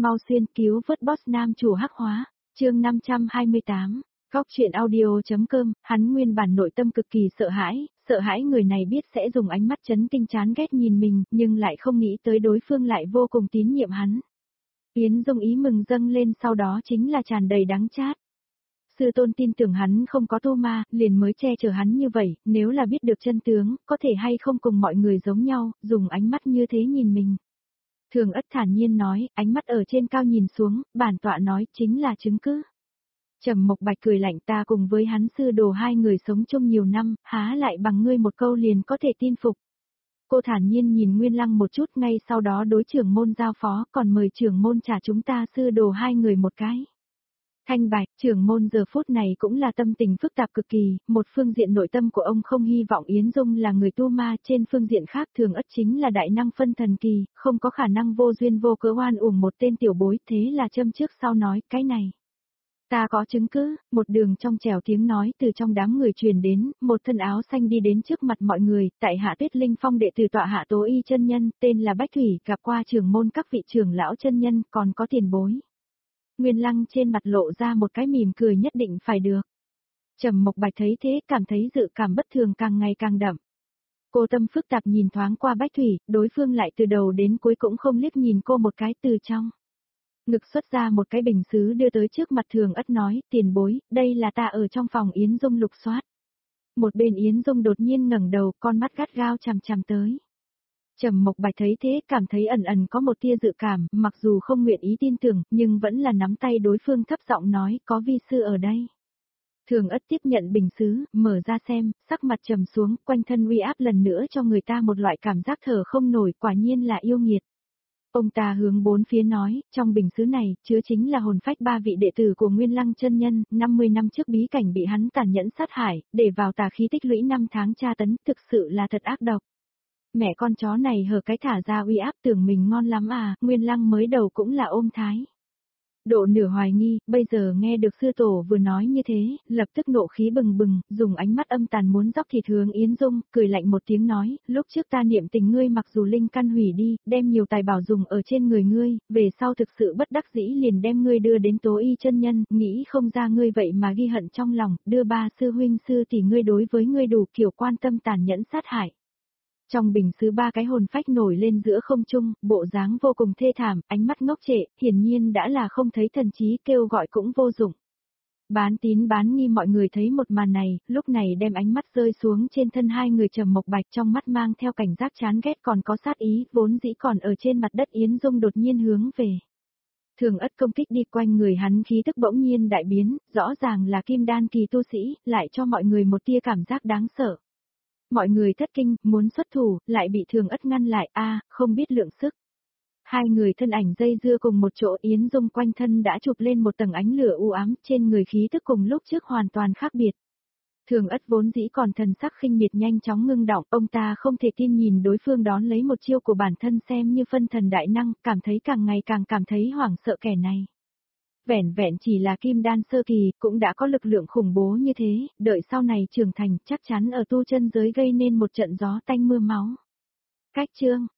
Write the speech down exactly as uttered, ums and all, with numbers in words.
mau xuyên cứu vớt boss nam chủ hắc hóa, chương năm trăm hai mươi tám, Góc truyện audio.com, hắn nguyên bản nội tâm cực kỳ sợ hãi, sợ hãi người này biết sẽ dùng ánh mắt chấn kinh chán ghét nhìn mình, nhưng lại không nghĩ tới đối phương lại vô cùng tín nhiệm hắn. Yến Dung ý mừng dâng lên sau đó chính là tràn đầy đắng chát. Sư tôn tin tưởng hắn không có tu ma, liền mới che chở hắn như vậy, nếu là biết được chân tướng, có thể hay không cùng mọi người giống nhau, dùng ánh mắt như thế nhìn mình. Thường Ất thản nhiên nói, ánh mắt ở trên cao nhìn xuống, bản tọa nói chính là chứng cứ. Trầm Mộc Bạch cười lạnh, ta cùng với hắn sư đồ hai người sống chung nhiều năm, há lại bằng ngươi một câu liền có thể tin phục. Cô thản nhiên nhìn Nguyên Lăng một chút, ngay sau đó đối trưởng môn giao phó, còn mời trưởng môn trả chúng ta sư đồ hai người một cái. Thanh Bạch, trưởng môn giờ phút này cũng là tâm tình phức tạp cực kỳ, một phương diện nội tâm của ông không hy vọng Yến Dung là người tu ma, trên phương diện khác Thường Ất chính là đại năng phân thần kỳ, không có khả năng vô duyên vô cớ oan uổng một tên tiểu bối, thế là châm trước sau nói, cái này. Ta có chứng cứ, một đường trong trẻo tiếng nói từ trong đám người truyền đến, một thân áo xanh đi đến trước mặt mọi người, tại Hạ Tuyết Linh Phong đệ tử tọa Hạ Tố Y chân nhân, tên là Bách Thủy, gặp qua trưởng môn các vị trưởng lão chân nhân, còn có tiền bối. Nguyên Lăng trên mặt lộ ra một cái mỉm cười nhất định phải được. Trầm Mộc Bạch thấy thế cảm thấy dự cảm bất thường càng ngày càng đậm. Cô tâm phức tạp nhìn thoáng qua Bách Thủy, đối phương lại từ đầu đến cuối cũng không liếc nhìn cô một cái từ trong. Ngực xuất ra một cái bình sứ đưa tới trước mặt Thường Ất nói, tiền bối, đây là ta ở trong phòng Yến Dung lục soát. Một bên Yến Dung đột nhiên ngẩng đầu, con mắt gắt gao chằm chằm tới. Trầm Mộc Bạch thấy thế cảm thấy ẩn ẩn có một tia dự cảm, mặc dù không nguyện ý tin tưởng, nhưng vẫn là nắm tay đối phương thấp giọng nói, có vi sư ở đây. Thường Ất tiếp nhận bình sứ, mở ra xem, sắc mặt trầm xuống, quanh thân uy áp lần nữa cho người ta một loại cảm giác thở không nổi, quả nhiên là yêu nghiệt. Ông ta hướng bốn phía nói, trong bình sứ này, chứa chính là hồn phách ba vị đệ tử của Nguyên Lăng chân nhân, năm mươi năm trước bí cảnh bị hắn tàn nhẫn sát hại, để vào tà khí tích lũy năm tháng tra tấn, thực sự là thật ác độc. Mẹ con chó này hở cái thả ra uy áp tưởng mình ngon lắm à, Nguyên Lăng mới đầu cũng là ôm thái. Độ nửa hoài nghi, bây giờ nghe được sư tổ vừa nói như thế, lập tức nộ khí bừng bừng, dùng ánh mắt âm tàn muốn dóc thịt hướng Yến Dung, cười lạnh một tiếng nói, lúc trước ta niệm tình ngươi mặc dù linh căn hủy đi, đem nhiều tài bảo dùng ở trên người ngươi, về sau thực sự bất đắc dĩ liền đem ngươi đưa đến Tố Y chân nhân, nghĩ không ra ngươi vậy mà ghi hận trong lòng, đưa ba sư huynh sư tỷ ngươi đối với ngươi đủ kiểu quan tâm tàn nhẫn sát hại. Trong bình sứ ba cái hồn phách nổi lên giữa không trung, bộ dáng vô cùng thê thảm, ánh mắt ngốc trệ, hiển nhiên đã là không thấy thần trí, kêu gọi cũng vô dụng. Bán tín bán nghi mọi người thấy một màn này, lúc này đem ánh mắt rơi xuống trên thân hai người Trầm Mộc Bạch, trong mắt mang theo cảnh giác chán ghét còn có sát ý, vốn dĩ còn ở trên mặt đất Yến Dung đột nhiên hướng về. Thường Ất công kích đi quanh người hắn, khí tức bỗng nhiên đại biến, rõ ràng là kim đan kỳ tu sĩ, lại cho mọi người một tia cảm giác đáng sợ. Mọi người thất kinh, muốn xuất thủ, lại bị Thường Ất ngăn lại, a, không biết lượng sức. Hai người thân ảnh dây dưa cùng một chỗ, Yến Dung quanh thân đã chụp lên một tầng ánh lửa u ám, trên người khí tức cùng lúc trước hoàn toàn khác biệt. Thường Ất vốn dĩ còn thần sắc khinh miệt nhanh chóng ngưng động, ông ta không thể tin nhìn đối phương đón lấy một chiêu của bản thân xem như phân thần đại năng, cảm thấy càng ngày càng cảm thấy hoảng sợ kẻ này. Vẻn vẹn chỉ là kim đan sơ kỳ, cũng đã có lực lượng khủng bố như thế, đợi sau này trưởng thành chắc chắn ở tu chân giới gây nên một trận gió tanh mưa máu. Cách chương,